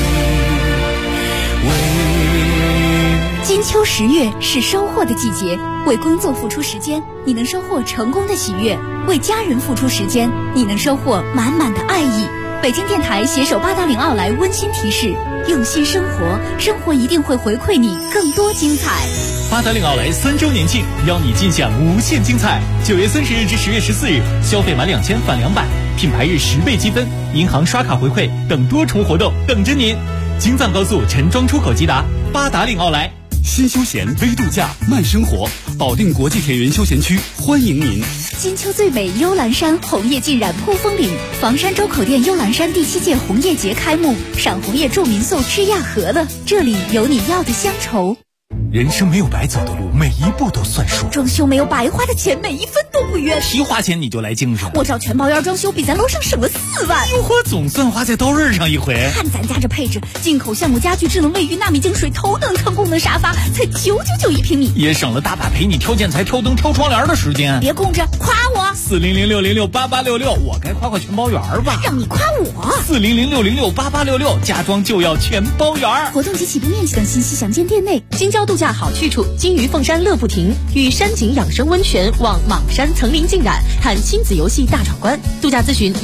弃。 金秋10月是收获的季节，为工作付出时间，你能收获成功的喜悦；为家人付出时间，你能收获满满的爱意。北京电台携手八达岭奥莱温馨提示：用心生活，生活一定会回馈你更多精彩。 八达岭奥莱3周年庆，邀你尽享无限精彩。9月30日至10月14日，消费满2000返200，品牌日10倍积分，银行刷卡回馈等多重活动等着您。京藏高速陈庄出口即达，八达岭奥莱。 新休闲微度假慢生活，保定国际田园休闲区欢迎您。 金秋最美幽兰山红叶浸染扑风岭，房山周口店幽兰山第7届红叶节开幕，赏红叶住民宿吃亚和了，这里有你要的乡愁。 人生没有白走的路，每一步都算数。 装修没有白花的钱，每一分都不冤。 提花钱你就来精神， 我找全包院装修比咱楼上省了4万。 哟呵，总算花在刀刃上一回。 看咱家这配置，进口橡木家具、智能卫浴、纳米净水、头等舱功能沙发，才999一平米， 也省了大把陪你挑建材、挑灯、挑窗帘的时间。 别供着，夸我 400-606-8866，我该夸全包园吧？ 让你夸我 400-606-8866，家装就要全包园。 活动及起步面积等信息详见店内。 京郊度假好去处，金鱼凤山乐不停，与山景养生温泉望莽山层林尽染，看亲子游戏大闯关。度假咨询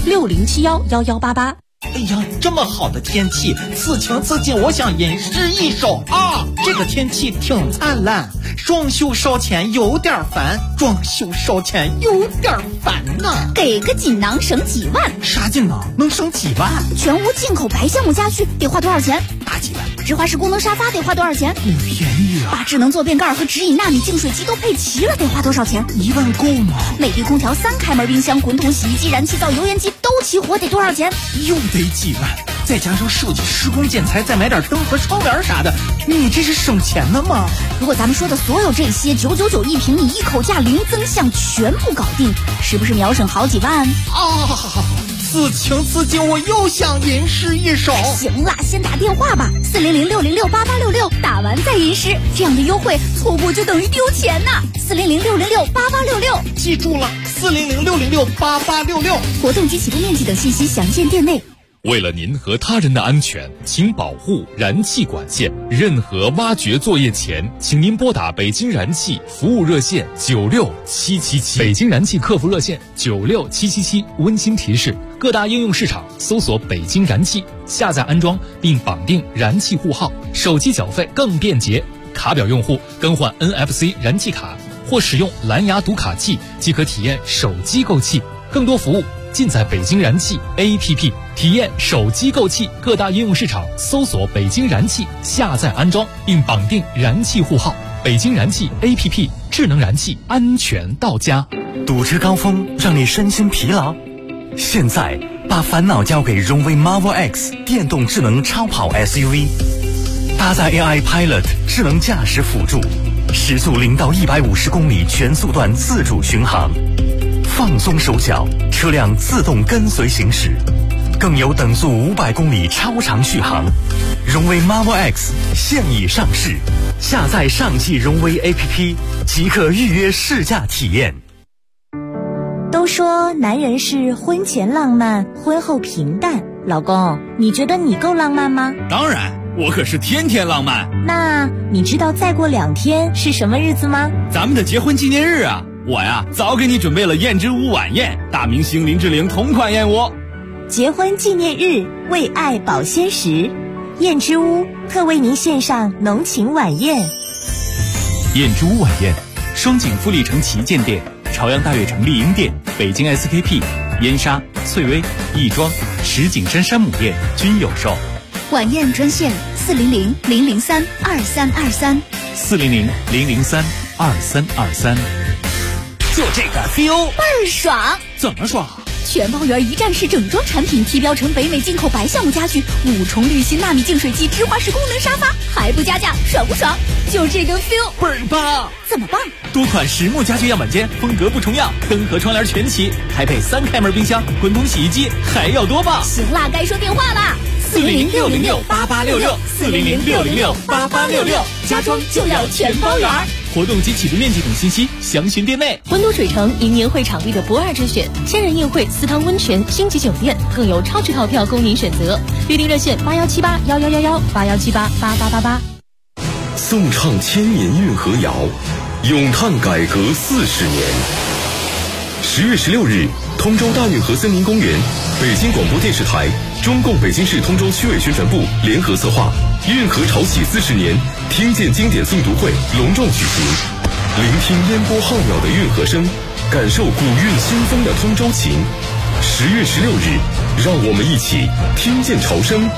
010-6071-1188。 哎呀，这么好的天气，此情此景，我想吟诗一首啊！这个天气挺灿烂，装修烧钱有点烦，装修烧钱有点烦呐。 给个锦囊省几万？ 啥锦囊能省几万？ 全屋进口白橡木家具得花多少钱？ 大几万。 直滑式功能沙发得花多少钱？ 便宜啊！ 把智能坐便盖和直饮纳米净水机都配齐了，得花多少钱 ？1万够吗？ 美的空调、3开门冰箱、滚筒洗衣机、燃气灶、油烟机都齐活，得多少钱？ 又得几万，再加上设计、施工、建材，再买点灯和窗帘啥的，你这是省钱呢吗？ 如果咱们说的所有这些999一平米，一口价零增项，全部搞定，是不是秒省好几万？ 此情此景，我又想吟诗一首。 行了，先打电话吧，400-606-8866，打完再吟诗，这样的优惠错过就等于丢钱呐。400-606-8866， 记住了，400-606-8866。 活动及起步面积等信息详见店内。 为了您和他人的安全，请保护燃气管线。任何挖掘作业前，请您拨打北京燃气服务热线96777。北京燃气客服热线96777。温馨提示：各大应用市场搜索北京燃气，下载安装并绑定燃气户号，手机缴费更便捷。卡表用户更换 NFC 燃气卡或使用蓝牙读卡器即可体验手机购气。更多服务尽在北京燃气 APP， 体验手机购气。各大应用市场搜索北京燃气，下载安装并绑定燃气户号。北京燃气 APP， 智能燃气，安全到家。 堵车高峰让你身心疲劳，现在把烦恼交给荣威 Marvel X 电动智能超跑 SUV， 搭载 AI Pilot 智能驾驶辅助，时速0到150公里全速段自主巡航。放松手脚，车辆自动跟随行驶，更有等速500公里超长续航。荣威 Marvel X 现已上市，下载上汽荣威 APP 即可预约试驾体验。 都说男人是婚前浪漫，婚后平淡。老公，你觉得你够浪漫吗？ 当然，我可是天天浪漫。 那你知道再过2天是什么日子吗？ 咱们的结婚纪念日啊！我呀，早给你准备了燕之屋晚宴，大明星林志玲同款燕窝。 结婚纪念日，为爱保鲜时，燕之屋特为您献上浓情晚宴。 燕之屋晚宴，双井富力城旗舰店、朝阳大悦城丽婴店、北京 SKP、燕莎、翠微、亦庄、石景山山姆店均有售。 晚宴专线400-003-2323。 400-003-2323。就这个 feel 倍儿爽！ 怎么爽？ 全包园一站式整装产品，提标成北美进口白橡木家具，5重滤芯纳米净水机，直滑式功能沙发，还不加价，爽不爽？就这个 feel 倍儿棒！ 怎么棒？ 多款实木家具样板间，风格不重样，灯和窗帘全齐，还配3开门冰箱、滚筒洗衣机，还要多棒！ 行啦，该说电话啦 ，400-606-8866，400-606-8866。 家装就要全包圆。 活动及起步面积等信息详询店内。 温都水城因年会场地的不二之选，千人宴会、4汤温泉、星级酒店，更有超值套票供您选择。预订热线8178111181788888。 颂唱千年运河谣，咏叹改革40年。10月16日，通州大运河森林公园，北京广播电视台、中共北京市通州区委宣传部联合策划运河潮起40年听见经典诵读会隆重举行，聆听烟波浩渺的运河声，感受古韵新风的通州情。10月16日，让我们一起听见潮声，